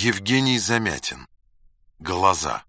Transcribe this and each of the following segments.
Евгений Замятин. Глаза.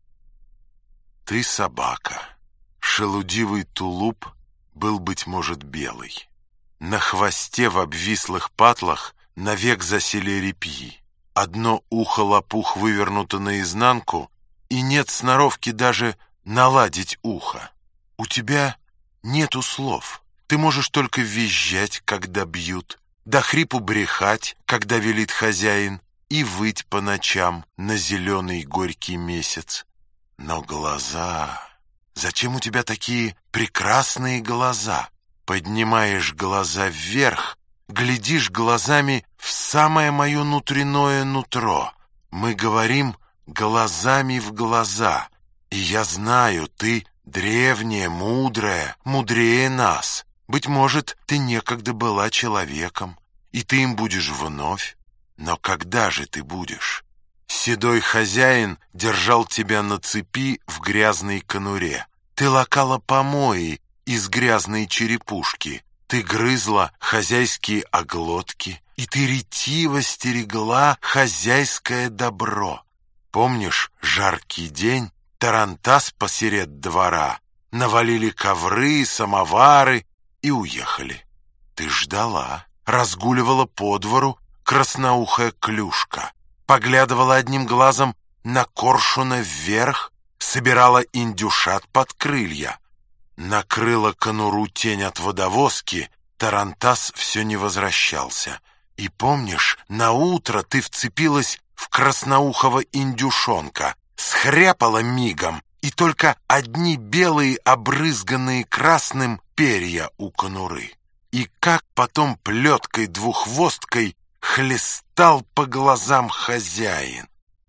Ты собака. Шелудивый тулуп был, быть может, белый. На хвосте в обвислых патлах навек засели репьи. Одно ухо лопух вывернуто наизнанку, и нет сноровки даже наладить ухо. У тебя нету слов. Ты можешь только визжать, когда бьют, до хрипу брехать, когда велит хозяин, и выть по ночам на зеленый горький месяц. Но глаза... Зачем у тебя такие прекрасные глаза? Поднимаешь глаза вверх, глядишь глазами в самое мое внутреннее нутро. Мы говорим глазами в глаза. И я знаю, ты древняя, мудрая, мудрее нас. Быть может, ты некогда была человеком, и ты им будешь вновь. Но когда же ты будешь? Седой хозяин держал тебя на цепи в грязной конуре. Ты лакала помои из грязной черепушки. Ты грызла хозяйские оглотки, и ты ретиво стерегла хозяйское добро. Помнишь жаркий день, тарантас посеред двора? Навалили ковры, самовары и уехали. Ты ждала, разгуливала по двору красноухая клюшка, поглядывала одним глазом на коршуна вверх, собирала индюшат под крылья. Накрыла конуру тень от водовозки, тарантас все не возвращался. И помнишь, наутро ты вцепилась в красноухого индюшонка, схряпала мигом, и только одни белые, обрызганные красным, перья у конуры. И как потом плеткой-двуххвосткой хлестал по глазам хозяин.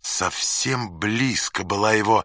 Совсем близко была его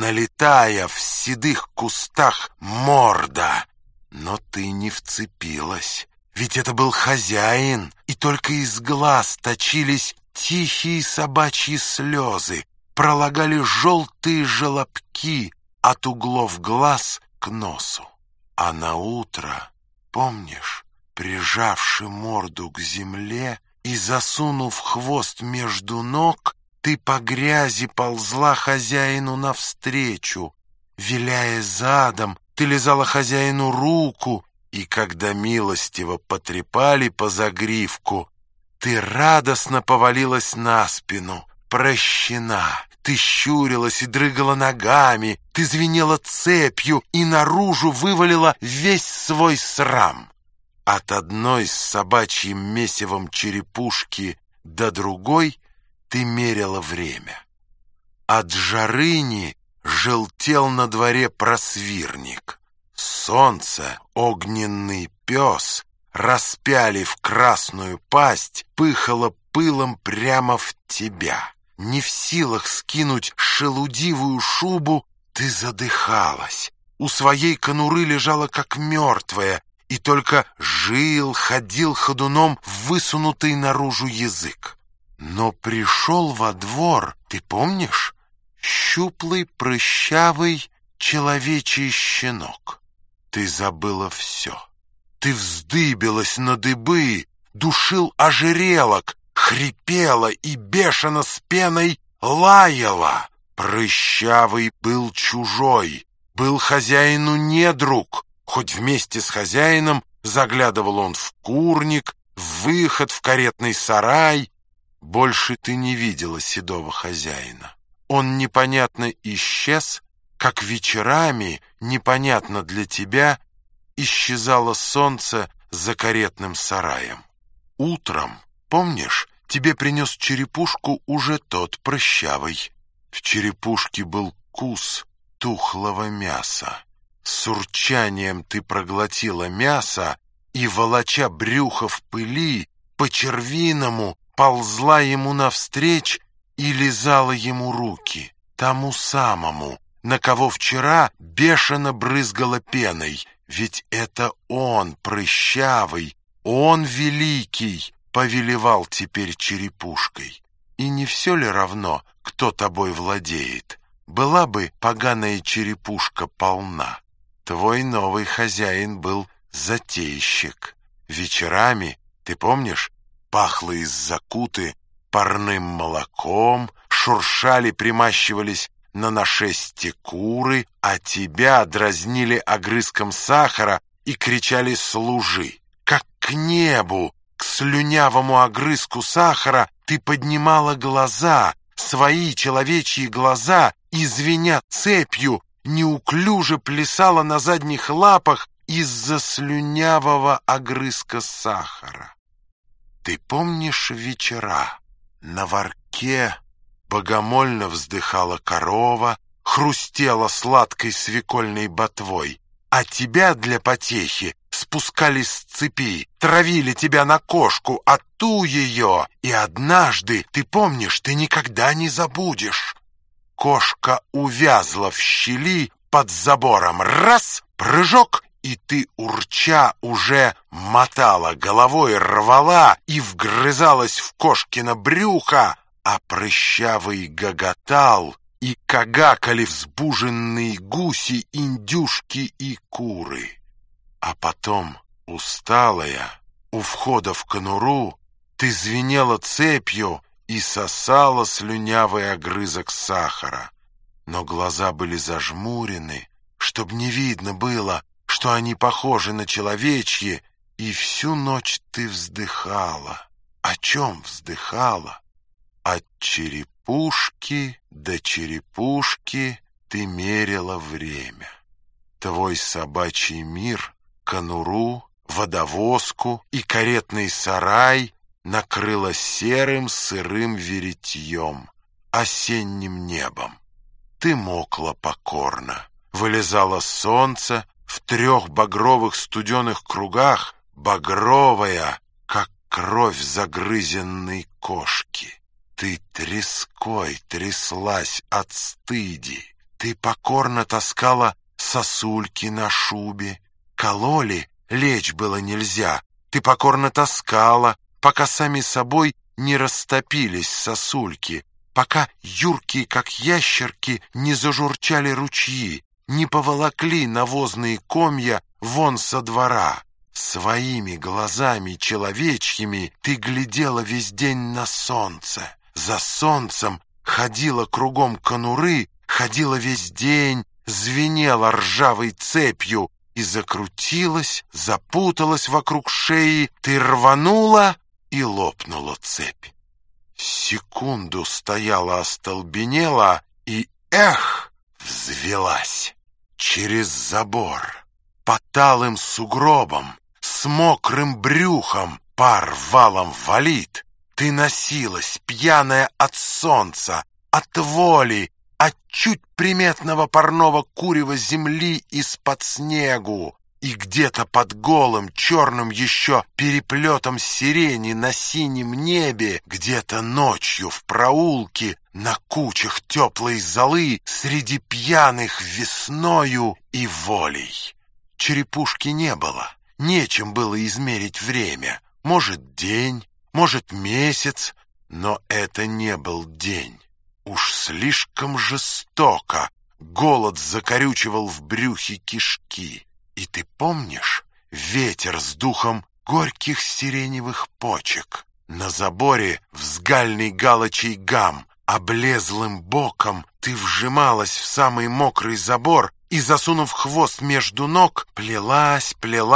налетая в седых кустах морда. Но ты не вцепилась, ведь это был хозяин, и только из глаз точились тихие собачьи слезы, пролагали желтые желобки от углов глаз к носу. А наутро, помнишь, прижавши морду к земле и засунув хвост между ног, ты по грязи ползла хозяину навстречу. Виляя задом, ты лизала хозяину руку, и когда милостиво потрепали по загривку, ты радостно повалилась на спину, прощена. Ты щурилась и дрыгала ногами, ты звенела цепью и наружу вывалила весь свой срам. От одной с собачьим месивом черепушки до другой ты мерила время. От жарыни желтел на дворе просвирник. Солнце, огненный пес, распялив красную пасть, пыхало пылом прямо в тебя. Не в силах скинуть шелудивую шубу, ты задыхалась. У своей конуры лежала как мертвая, и только ходил ходуном высунутый наружу язык. Но пришел во двор, ты помнишь, щуплый, прыщавый человечий щенок. Ты забыла все. Ты вздыбилась на дыбы, душил ожерелок, хрипела и бешено с пеной лаяла. Прыщавый был чужой, был хозяину недруг, хоть вместе с хозяином заглядывал он в курник, в выход, в каретный сарай. Больше ты не видела седого хозяина. Он непонятно исчез, как вечерами, непонятно для тебя, исчезало солнце за каретным сараем. Утром, помнишь, тебе принес черепушку уже тот прыщавый. В черепушке был кус тухлого мяса. С урчанием ты проглотила мясо и, волоча брюхо в пыли, по-червиному ползла ему навстречь и лизала ему руки, тому самому, на кого вчера бешено брызгала пеной. Ведь это он, прыщавый, он великий, повелевал теперь черепушкой. И не все ли равно, кто тобой владеет? Была бы поганая черепушка полна. Твой новый хозяин был затейщик. Вечерами, ты помнишь, пахло из закуты парным молоком, шуршали, примащивались на нашесте куры, а тебя дразнили огрызком сахара и кричали «служи». Как к небу, к слюнявому огрызку сахара ты поднимала глаза, свои человечьи глаза, и, звеня цепью, неуклюже плясала на задних лапах из-за слюнявого огрызка сахара. Ты помнишь вечера? На ворке богомольно вздыхала корова, хрустела сладкой свекольной ботвой, а тебя для потехи спускали с цепи, травили тебя на кошку, а ту ее, и однажды, ты помнишь, ты никогда не забудешь. Кошка увязла в щели под забором. Раз, прыжок, и ты, урча, уже мотала головой, рвала и вгрызалась в кошкино брюхо, а прыщавый гоготал, и кагакали взбуженные гуси, индюшки и куры. А потом, усталая, у входа в конуру, ты звенела цепью и сосала слюнявый огрызок сахара. Но глаза были зажмурены, чтоб не видно было, что они похожи на человечьи, и всю ночь ты вздыхала. О чем вздыхала? От черепушки до черепушки ты мерила время. Твой собачий мир, конуру, водовозку и каретный сарай накрыло серым сырым веретьем, осенним небом. Ты мокла покорно, вылезало солнце в 3 багровых студеных кругах, багровая, как кровь загрызенной кошки. Ты треской тряслась от стыди, ты покорно таскала сосульки на шубе, кололи, лечь было нельзя, ты покорно таскала, пока сами собой не растопились сосульки, пока юркие, как ящерки, не зажурчали ручьи, не поволокли навозные комья вон со двора. Своими глазами человечьими ты глядела весь день на солнце. За солнцем ходила кругом конуры, ходила весь день, звенела ржавой цепью и закрутилась, запуталась вокруг шеи. Ты рванула, и лопнула цепь. Секунду стояла, остолбенела и, эх, взвелась. Через забор, по талым сугробам, с мокрым брюхом пар валом валит. Ты носилась, пьяная от солнца, от воли, от чуть приметного парного курева земли из-под снегу. И где-то под голым черным еще переплетом сирени на синем небе, где-то ночью в проулке, на кучах теплой золы, среди пьяных весною и волей. Черепушки не было, нечем было измерить время. Может, день, может, месяц, но это не был день. Уж слишком жестоко голод закорючивал в брюхе кишки. И ты помнишь ветер с духом горьких сиреневых почек? На заборе взгальный галочий гам, облезлым боком ты вжималась в самый мокрый забор и, засунув хвост между ног, плелась,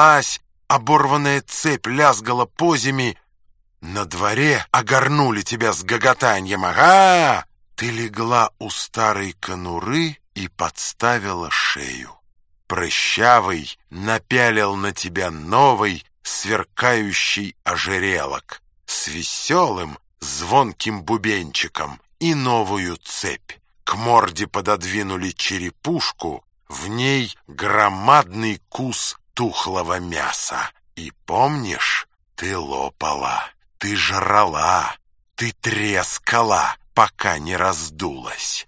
оборванная цепь лязгала поземи. На дворе огорнули тебя с гоготаньем. Ага! Ты легла у старой конуры и подставила шею. Прыщавый напялил на тебя новый сверкающий ожерелок с веселым звонким бубенчиком и новую цепь. К морде пододвинули черепушку, в ней громадный кус тухлого мяса. И помнишь, ты лопала, ты жрала, ты трескала, пока не раздулась.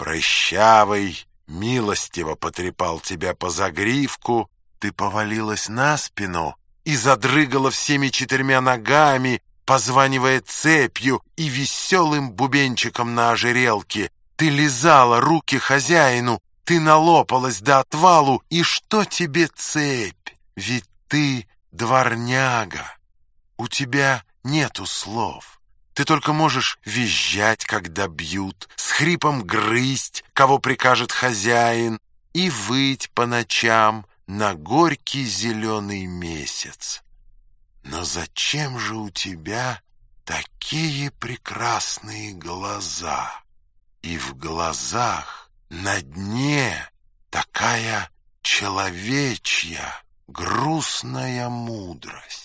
Прыщавый милостиво потрепал тебя по загривку, ты повалилась на спину и задрыгала всеми 4 ногами, позванивая цепью и веселым бубенчиком на ожерелке. Ты лизала руки хозяину, ты налопалась до отвалу, и что тебе цепь? Ведь ты дворняга, у тебя нету слов. Ты только можешь визжать, когда бьют, с хрипом грызть, кого прикажет хозяин, и выть по ночам на горький зеленый месяц. Но зачем же у тебя такие прекрасные глаза? И в глазах на дне такая человечья грустная мудрость.